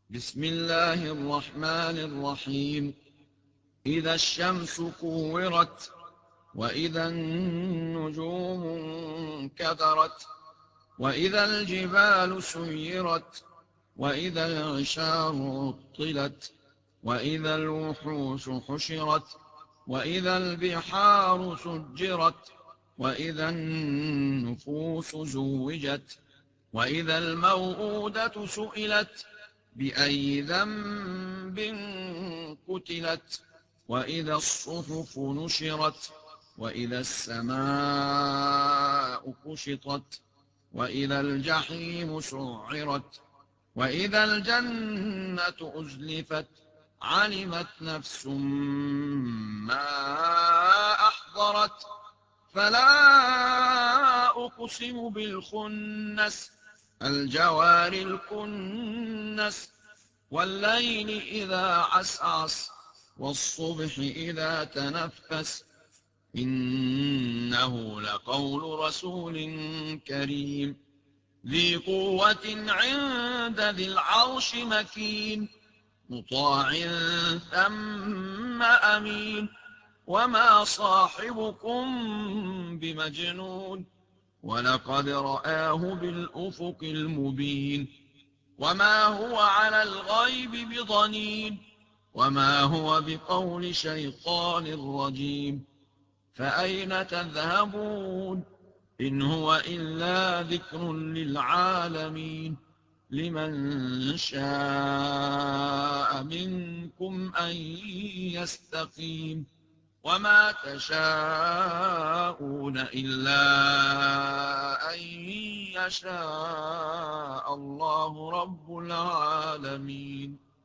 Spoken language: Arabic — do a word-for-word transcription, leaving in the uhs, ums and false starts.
بسم الله الرحمن الرحيم. إذا الشمس كورت، وإذا النجوم انكدرت، وإذا الجبال سيرت، وإذا العشار عطلت، وإذا الوحوش حشرت، وإذا البحار سجرت، وإذا النفوس زوجت، وإذا الموءودة سئلت بأي ذنب قتلت، وإذا الصحف نشرت، وإذا السماء كشطت، وإذا الجحيم سعرت، وإذا الجنة أزلفت، علمت نفس ما أحضرت. فلا أقسم بالخنس، الجوار الكنس، والليل إذا عسعس، والصبح إذا تنفس، إنه لقول رسول كريم، ذي قوة عند ذي العرش مكين، مطاع ثم أمين. وما صاحبكم بمجنون، ولقد رآه بالأفق المبين. وما هو على الغيب بضنين، وما هو بقول شيطان رجيم. فأين تذهبون؟ إن هو إلا ذكر للعالمين، لمن شاء منكم أن يستقيم. وما تشاءون إلا أن يشاء الله رب العالمين.